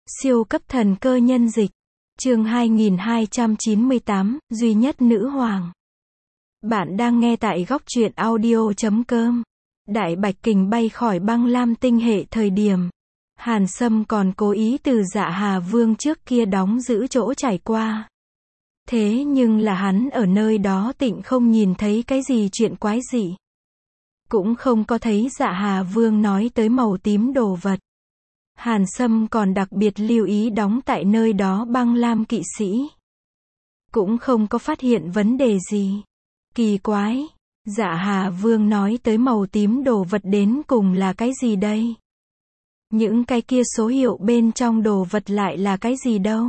Siêu cấp thần cơ nhân dịch. Chương 2298, duy nhất nữ hoàng. Bạn đang nghe tại góc truyện audio.com. Đại Bạch Kình bay khỏi băng lam tinh hệ thời điểm Hàn Sâm còn cố ý từ Dạ Hà Vương trước kia đóng giữ chỗ trải qua. Thế nhưng là hắn ở nơi đó tịnh không nhìn thấy cái gì chuyện quái dị. Cũng không có thấy Dạ Hà Vương nói tới màu tím đồ vật. Hàn Sâm còn đặc biệt lưu ý đóng tại nơi đó băng lam kỵ sĩ. Cũng không có phát hiện vấn đề gì. Kỳ quái, Dạ Hà Vương nói tới màu tím đồ vật đến cùng là cái gì đây? Những cái kia số hiệu bên trong đồ vật lại là cái gì đâu?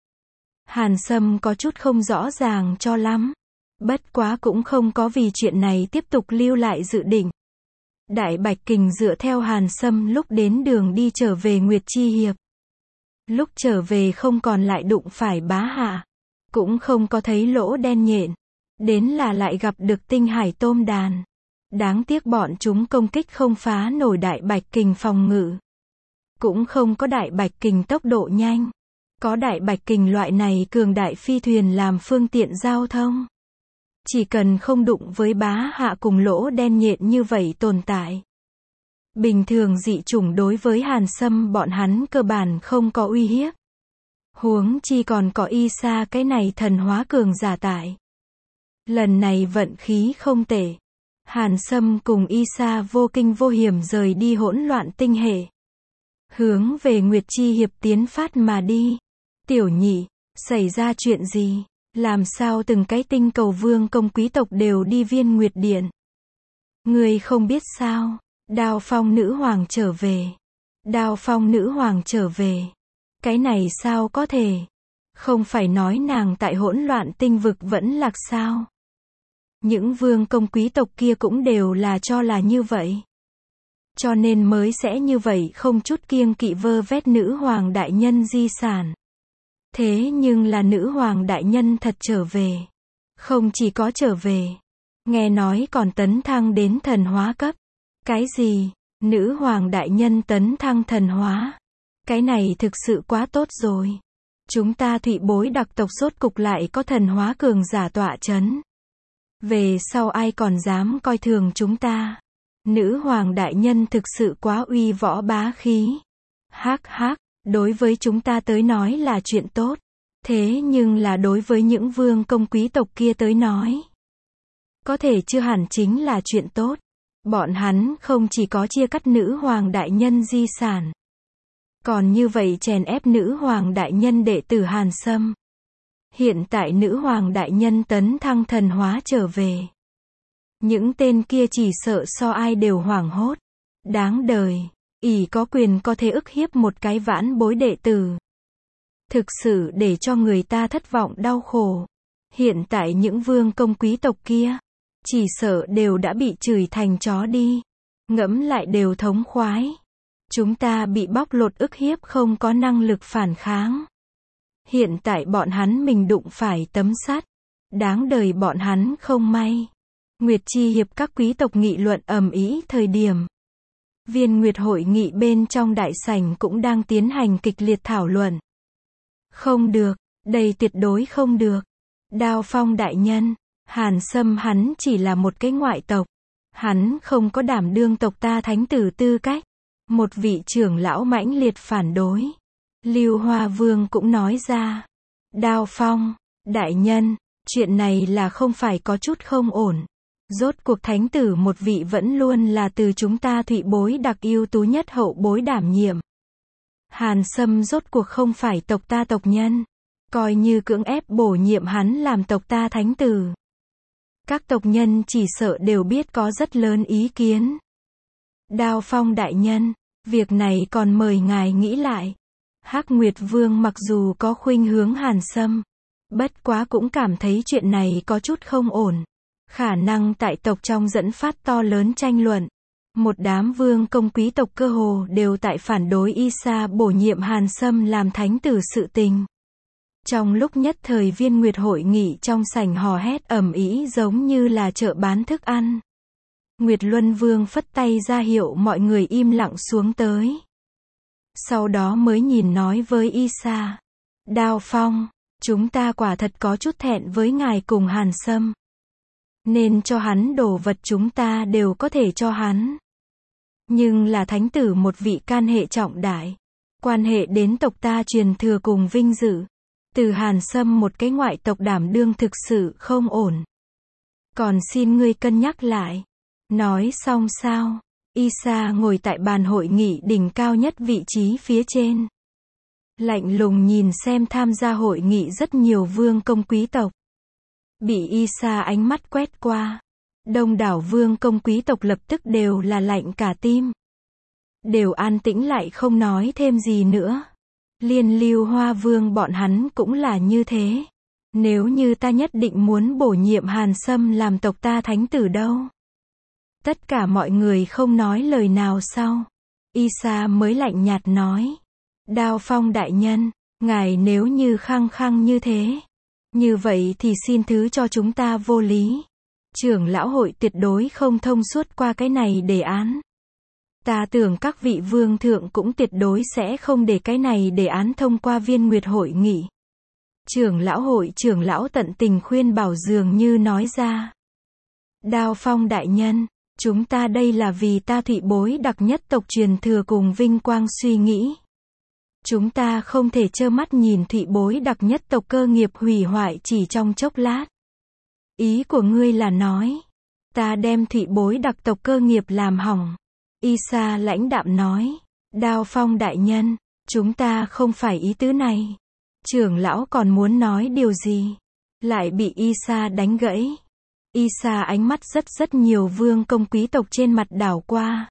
Hàn Sâm có chút không rõ ràng cho lắm. Bất quá cũng không có vì chuyện này tiếp tục lưu lại dự định. Đại Bạch Kình dựa theo Hàn Sâm lúc đến đường đi trở về Nguyệt Chi Hiệp. Lúc trở về không còn lại đụng phải Bá Hạ. Cũng không có thấy lỗ đen nhện. Đến là lại gặp được tinh hải tôm đàn. Đáng tiếc bọn chúng công kích không phá nổi Đại Bạch Kình phòng ngự. Cũng không có Đại Bạch Kình tốc độ nhanh. Có Đại Bạch Kình loại này cường đại phi thuyền làm phương tiện giao thông. Chỉ cần không đụng với Bá Hạ cùng lỗ đen nhện như vậy tồn tại. Bình thường dị chủng đối với Hàn Sâm bọn hắn cơ bản không có uy hiếp. Huống chi còn có Isa cái này thần hóa cường giả tại. Lần này vận khí không tệ. Hàn Sâm cùng Isa vô kinh vô hiểm rời đi hỗn loạn tinh hệ. Hướng về Nguyệt Chi Hiệp tiến phát mà đi. Tiểu Nhị, xảy ra chuyện gì? Làm sao từng cái tinh cầu vương công quý tộc đều đi Viên Nguyệt Điện? Ngươi không biết sao? Đao Phong nữ hoàng trở về. Đao Phong nữ hoàng trở về. Cái này sao có thể? Không phải nói nàng tại hỗn loạn tinh vực vẫn lạc sao? Những vương công quý tộc kia cũng đều là cho là như vậy. Cho nên mới sẽ như vậy không chút kiêng kỵ vơ vét nữ hoàng đại nhân di sản. Thế nhưng là nữ hoàng đại nhân thật trở về. Không chỉ có trở về. Nghe nói còn tấn thăng đến thần hóa cấp. Cái gì? Nữ hoàng đại nhân tấn thăng thần hóa. Cái này thực sự quá tốt rồi. Chúng ta Thụy Bối đặc tộc sốt cục lại có thần hóa cường giả tọa chấn. Về sau ai còn dám coi thường chúng ta. Nữ hoàng đại nhân thực sự quá uy võ bá khí. Hắc hắc. Đối với chúng ta tới nói là chuyện tốt. Thế nhưng là đối với những vương công quý tộc kia tới nói. Có thể chưa hẳn chính là chuyện tốt. Bọn hắn không chỉ có chia cắt nữ hoàng đại nhân di sản. Còn như vậy chèn ép nữ hoàng đại nhân đệ tử Hàn Sâm. Hiện tại nữ hoàng đại nhân tấn thăng thần hóa trở về. Những tên kia chỉ sợ so ai đều hoảng hốt. Đáng đời. Ỷ có quyền có thể ức hiếp một cái vãn bối đệ tử. Thực sự để cho người ta thất vọng đau khổ. Hiện tại những vương công quý tộc kia, chỉ sợ đều đã bị chửi thành chó đi. Ngẫm lại đều thống khoái. Chúng ta bị bóc lột ức hiếp không có năng lực phản kháng. Hiện tại bọn hắn mình đụng phải tấm sắt. Đáng đời bọn hắn không may. Nguyệt Chi Hiệp các quý tộc nghị luận ầm ĩ thời điểm. Viên Nguyệt hội nghị bên trong đại sảnh cũng đang tiến hành kịch liệt thảo luận. Không được, đây tuyệt đối không được. Đao Phong đại nhân, Hàn Sâm hắn chỉ là một cái ngoại tộc. Hắn không có đảm đương tộc ta thánh tử tư cách. Một vị trưởng lão mãnh liệt phản đối. Lưu Hoa Vương cũng nói ra. Đao Phong, đại nhân, chuyện này là không phải có chút không ổn. Rốt cuộc thánh tử một vị vẫn luôn là từ chúng ta Thụy Bối đặc ưu tú nhất hậu bối đảm nhiệm. Hàn Sâm rốt cuộc không phải tộc ta tộc nhân. Coi như cưỡng ép bổ nhiệm hắn làm tộc ta thánh tử. Các tộc nhân chỉ sợ đều biết có rất lớn ý kiến. Đao Phong đại nhân, việc này còn mời ngài nghĩ lại. Hắc Nguyệt Vương mặc dù có khuynh hướng Hàn Sâm. Bất quá cũng cảm thấy chuyện này có chút không ổn. Khả năng tại tộc trong dẫn phát to lớn tranh luận. Một đám vương công quý tộc cơ hồ đều tại phản đối Isa bổ nhiệm Hàn Sâm làm thánh tử sự tình. Trong lúc nhất thời Viên Nguyệt hội nghị trong sảnh hò hét ầm ĩ giống như là chợ bán thức ăn. Nguyệt Luân Vương phất tay ra hiệu mọi người im lặng xuống tới. Sau đó mới nhìn nói với Isa. Đao Phong, chúng ta quả thật có chút thẹn với ngài cùng Hàn Sâm. Nên cho hắn đồ vật chúng ta đều có thể cho hắn. Nhưng là thánh tử một vị can hệ trọng đại. Quan hệ đến tộc ta truyền thừa cùng vinh dự. Từ Hàn Sâm một cái ngoại tộc đảm đương thực sự không ổn. Còn xin ngươi cân nhắc lại. Nói xong sao? Isa ngồi tại bàn hội nghị đỉnh cao nhất vị trí phía trên. Lạnh lùng nhìn xem tham gia hội nghị rất nhiều vương công quý tộc. Bị Isa ánh mắt quét qua. Đông đảo vương công quý tộc lập tức đều là lạnh cả tim. Đều an tĩnh lại không nói thêm gì nữa. Liên Lưu Hoa Vương bọn hắn cũng là như thế. Nếu như ta nhất định muốn bổ nhiệm Hàn Sâm làm tộc ta thánh tử đâu. Tất cả mọi người không nói lời nào sau. Isa mới lạnh nhạt nói. Đao Phong đại nhân, ngài nếu như khăng khăng như thế. Như vậy thì xin thứ cho chúng ta vô lý. Trưởng lão hội tuyệt đối không thông suốt qua cái này đề án. Ta tưởng các vị vương thượng cũng tuyệt đối sẽ không để cái này đề án thông qua Viên Nguyệt hội nghị. Trưởng lão hội trưởng lão tận tình khuyên bảo dường như nói ra. Đao Phong đại nhân, chúng ta đây là vì ta Thụy bối đặc nhất tộc truyền thừa cùng vinh quang suy nghĩ. Chúng ta không thể trơ mắt nhìn Thụy bối đặc nhất tộc cơ nghiệp hủy hoại chỉ trong chốc lát. Ý của ngươi là nói, ta đem Thụy bối đặc tộc cơ nghiệp làm hỏng. Isa lãnh đạm nói, Đao Phong đại nhân, chúng ta không phải ý tứ này. Trưởng lão còn muốn nói điều gì, lại bị Isa đánh gãy. Isa ánh mắt rất nhiều vương công quý tộc trên mặt đảo qua.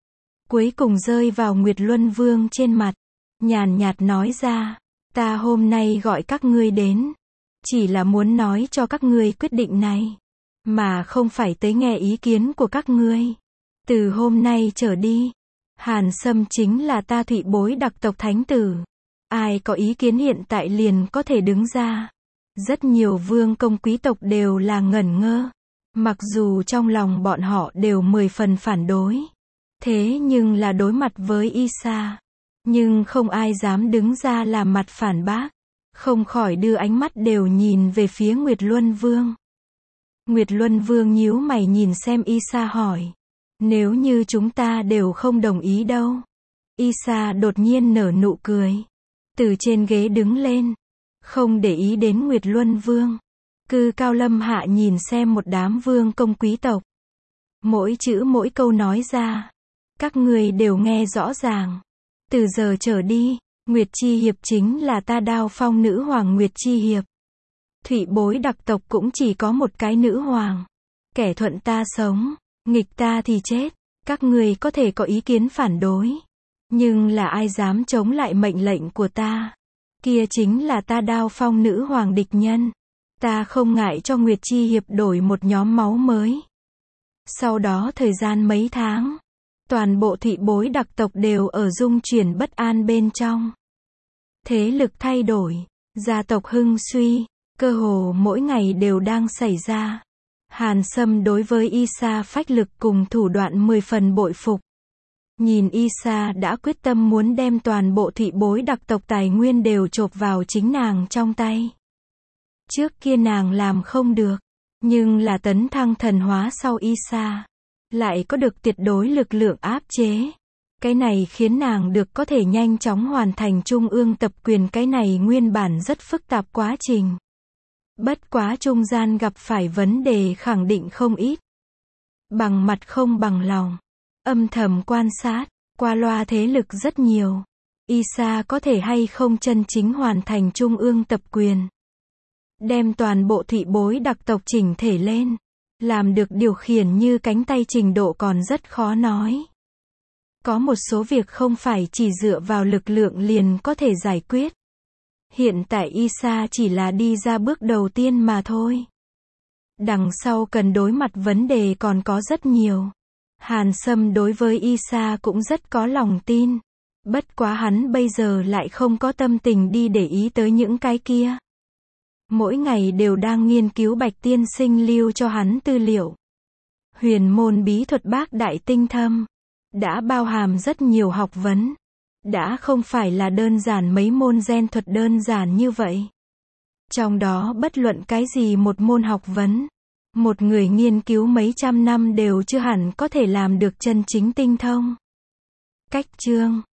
Cuối cùng rơi vào Nguyệt Luân Vương trên mặt. Nhàn nhạt nói ra, ta hôm nay gọi các ngươi đến. Chỉ là muốn nói cho các ngươi quyết định này. Mà không phải tới nghe ý kiến của các ngươi. Từ hôm nay trở đi, Hàn Sâm chính là ta Thụy bối đặc tộc thánh tử. Ai có ý kiến hiện tại liền có thể đứng ra. Rất nhiều vương công quý tộc đều là ngẩn ngơ. Mặc dù trong lòng bọn họ đều 10 phần phản đối. Thế nhưng là đối mặt với Isa. Nhưng không ai dám đứng ra làm mặt phản bác. Không khỏi đưa ánh mắt đều nhìn về phía Nguyệt Luân Vương. Nguyệt Luân Vương nhíu mày nhìn xem Isa hỏi. Nếu như chúng ta đều không đồng ý đâu. Isa đột nhiên nở nụ cười. Từ trên ghế đứng lên. Không để ý đến Nguyệt Luân Vương. Cư cao lâm hạ nhìn xem một đám vương công quý tộc. Mỗi chữ mỗi câu nói ra. Các người đều nghe rõ ràng. Từ giờ trở đi, Nguyệt Chi Hiệp chính là ta Đao Phong nữ hoàng Nguyệt Chi Hiệp. Thụy bối đặc tộc cũng chỉ có một cái nữ hoàng. Kẻ thuận ta sống, nghịch ta thì chết. Các người có thể có ý kiến phản đối. Nhưng là ai dám chống lại mệnh lệnh của ta? Kia chính là ta Đao Phong nữ hoàng địch nhân. Ta không ngại cho Nguyệt Chi Hiệp đổi một nhóm máu mới. Sau đó thời gian mấy tháng, toàn bộ Thụy bối đặc tộc đều ở dung chuyển bất an bên trong. Thế lực thay đổi, gia tộc hưng suy, cơ hồ mỗi ngày đều đang xảy ra. Hàn Sâm đối với Isa phách lực cùng thủ đoạn 10 phần bội phục. Nhìn Isa đã quyết tâm muốn đem toàn bộ Thụy bối đặc tộc tài nguyên đều chộp vào chính nàng trong tay. Trước kia nàng làm không được, nhưng là tấn thăng thần hóa sau Isa, lại có được tuyệt đối lực lượng áp chế. Cái này khiến nàng được có thể nhanh chóng hoàn thành trung ương tập quyền, cái này nguyên bản rất phức tạp quá trình. Bất quá trung gian gặp phải vấn đề khẳng định không ít. Bằng mặt không bằng lòng. Âm thầm quan sát, qua loa thế lực rất nhiều. Isa có thể hay không chân chính hoàn thành trung ương tập quyền. Đem toàn bộ Thụy bối đặc tộc chỉnh thể lên. Làm được điều khiển như cánh tay trình độ còn rất khó nói. Có một số việc không phải chỉ dựa vào lực lượng liền có thể giải quyết. Hiện tại Isa chỉ là đi ra bước đầu tiên mà thôi. Đằng sau cần đối mặt vấn đề còn có rất nhiều. Hàn Sâm đối với Isa cũng rất có lòng tin. Bất quá hắn bây giờ lại không có tâm tình đi để ý tới những cái kia. Mỗi ngày đều đang nghiên cứu Bạch tiên sinh lưu cho hắn tư liệu. Huyền môn bí thuật bác đại tinh thâm. Đã bao hàm rất nhiều học vấn. đã không phải là đơn giản mấy môn gen thuật đơn giản như vậy. Trong đó bất luận cái gì một môn học vấn, một người nghiên cứu mấy trăm năm đều chưa hẳn có thể làm được chân chính tinh thông. Cách chương